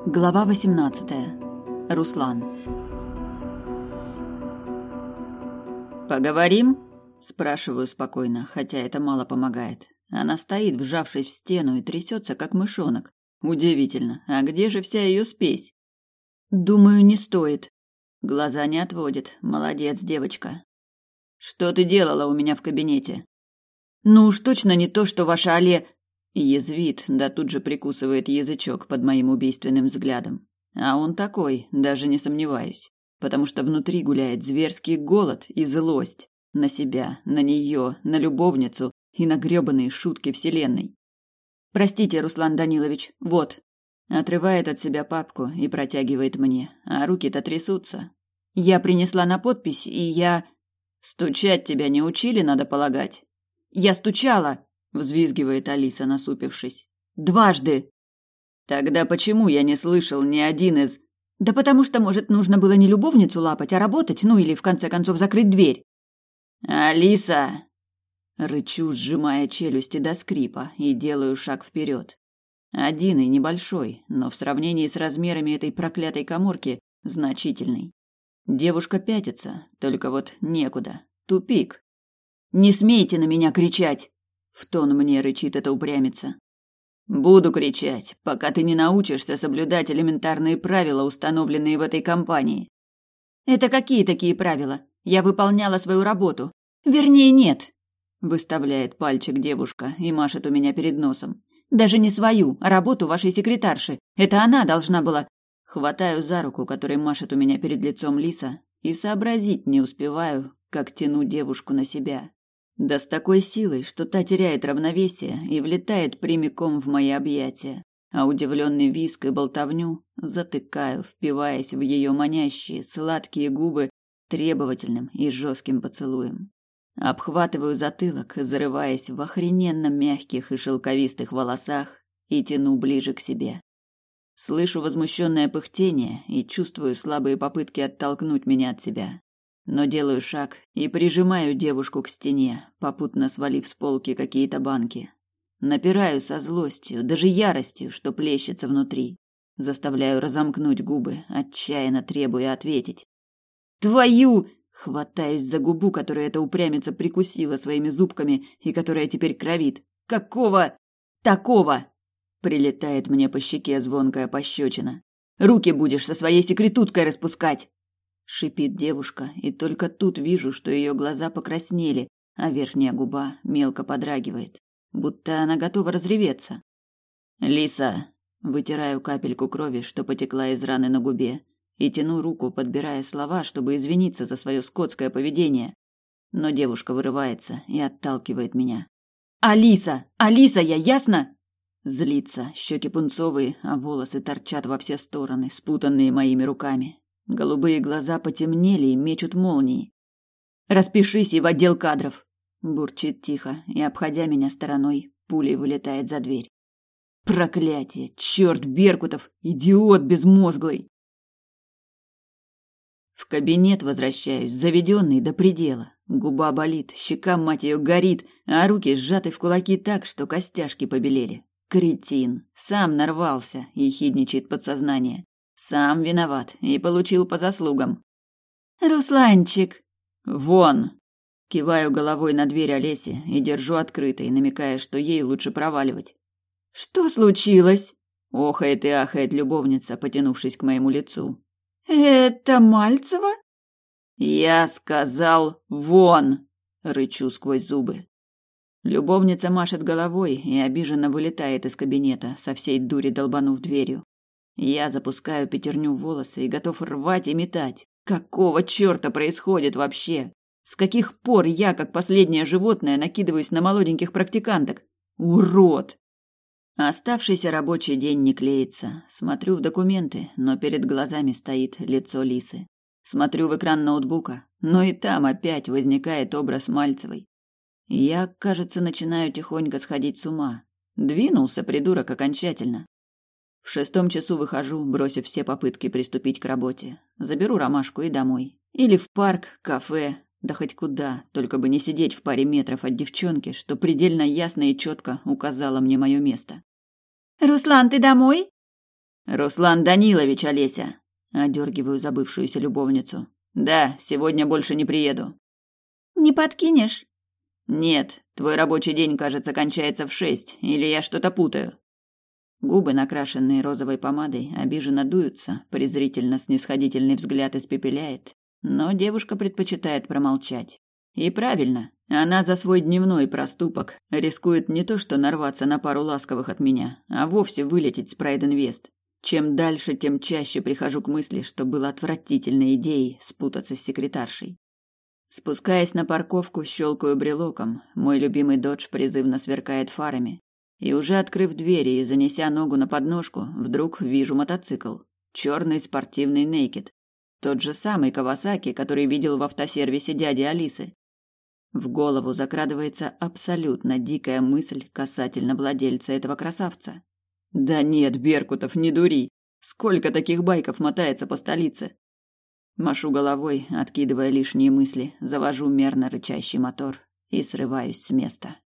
Глава 18. Руслан. «Поговорим?» – спрашиваю спокойно, хотя это мало помогает. Она стоит, вжавшись в стену, и трясется, как мышонок. Удивительно, а где же вся ее спесь? «Думаю, не стоит». Глаза не отводит. Молодец, девочка. «Что ты делала у меня в кабинете?» «Ну уж точно не то, что ваша Язвит, да тут же прикусывает язычок под моим убийственным взглядом. А он такой, даже не сомневаюсь, потому что внутри гуляет зверский голод и злость на себя, на нее, на любовницу и на грёбаные шутки вселенной. «Простите, Руслан Данилович, вот». Отрывает от себя папку и протягивает мне, а руки-то трясутся. «Я принесла на подпись, и я...» «Стучать тебя не учили, надо полагать?» «Я стучала!» — взвизгивает Алиса, насупившись. «Дважды!» «Тогда почему я не слышал ни один из...» «Да потому что, может, нужно было не любовницу лапать, а работать, ну или, в конце концов, закрыть дверь». «Алиса!» Рычу, сжимая челюсти до скрипа, и делаю шаг вперед. Один и небольшой, но в сравнении с размерами этой проклятой каморки значительный. Девушка пятится, только вот некуда. Тупик. «Не смейте на меня кричать!» В тон мне рычит эта упрямица. «Буду кричать, пока ты не научишься соблюдать элементарные правила, установленные в этой компании». «Это какие такие правила? Я выполняла свою работу. Вернее, нет», — выставляет пальчик девушка и машет у меня перед носом. «Даже не свою, а работу вашей секретарши. Это она должна была...» Хватаю за руку, которой машет у меня перед лицом Лиса, и сообразить не успеваю, как тяну девушку на себя. Да с такой силой, что та теряет равновесие и влетает прямиком в мои объятия, а удивленный визг и болтовню затыкаю, впиваясь в ее манящие, сладкие губы требовательным и жестким поцелуем. Обхватываю затылок, зарываясь в охрененно мягких и шелковистых волосах, и тяну ближе к себе. Слышу возмущенное пыхтение и чувствую слабые попытки оттолкнуть меня от себя. Но делаю шаг и прижимаю девушку к стене, попутно свалив с полки какие-то банки. Напираю со злостью, даже яростью, что плещется внутри. Заставляю разомкнуть губы, отчаянно требуя ответить. «Твою!» Хватаюсь за губу, которую эта упрямица прикусила своими зубками и которая теперь кровит. «Какого? Такого!» Прилетает мне по щеке звонкая пощечина. «Руки будешь со своей секретуткой распускать!» Шипит девушка, и только тут вижу, что ее глаза покраснели, а верхняя губа мелко подрагивает, будто она готова разреветься. «Лиса!» Вытираю капельку крови, что потекла из раны на губе, и тяну руку, подбирая слова, чтобы извиниться за свое скотское поведение. Но девушка вырывается и отталкивает меня. «Алиса! Алиса я, ясно?» Злится, щеки пунцовые, а волосы торчат во все стороны, спутанные моими руками. Голубые глаза потемнели и мечут молнии. «Распишись и в отдел кадров!» Бурчит тихо и, обходя меня стороной, пулей вылетает за дверь. «Проклятие! Черт Беркутов! Идиот безмозглый!» В кабинет возвращаюсь, заведенный до предела. Губа болит, щека, мать ее, горит, а руки сжаты в кулаки так, что костяшки побелели. Кретин! Сам нарвался, ехидничает подсознание. Сам виноват и получил по заслугам. «Русланчик!» «Вон!» Киваю головой на дверь Олеси и держу открытой, намекая, что ей лучше проваливать. «Что случилось?» Охает и ахает любовница, потянувшись к моему лицу. «Это Мальцева?» «Я сказал, вон!» Рычу сквозь зубы. Любовница машет головой и обиженно вылетает из кабинета, со всей дури долбанув дверью. Я запускаю пятерню в волосы и готов рвать и метать. Какого черта происходит вообще? С каких пор я, как последнее животное, накидываюсь на молоденьких практиканток? Урод! Оставшийся рабочий день не клеится. Смотрю в документы, но перед глазами стоит лицо Лисы. Смотрю в экран ноутбука, но и там опять возникает образ Мальцевой. Я, кажется, начинаю тихонько сходить с ума. Двинулся придурок окончательно. В 6 часу выхожу, бросив все попытки приступить к работе. Заберу Ромашку и домой. Или в парк, кафе, да хоть куда, только бы не сидеть в паре метров от девчонки, что предельно ясно и четко указала мне мое место. «Руслан, ты домой?» «Руслан Данилович, Олеся!» Одергиваю забывшуюся любовницу. «Да, сегодня больше не приеду». «Не подкинешь?» «Нет, твой рабочий день, кажется, кончается в 6, или я что-то путаю». Губы, накрашенные розовой помадой, обиженно дуются, презрительно снисходительный взгляд испепеляет, но девушка предпочитает промолчать. И правильно, она за свой дневной проступок рискует не то что нарваться на пару ласковых от меня, а вовсе вылететь с Прайд-Инвест. Чем дальше, тем чаще прихожу к мысли, что было отвратительной идеей спутаться с секретаршей. Спускаясь на парковку, щелкаю брелоком, мой любимый додж призывно сверкает фарами. И уже открыв двери и занеся ногу на подножку, вдруг вижу мотоцикл. Черный спортивный Naked. Тот же самый Кавасаки, который видел в автосервисе дяди Алисы. В голову закрадывается абсолютно дикая мысль касательно владельца этого красавца. Да нет, Беркутов, не дури. Сколько таких байков мотается по столице? Машу головой, откидывая лишние мысли, завожу мерно рычащий мотор и срываюсь с места.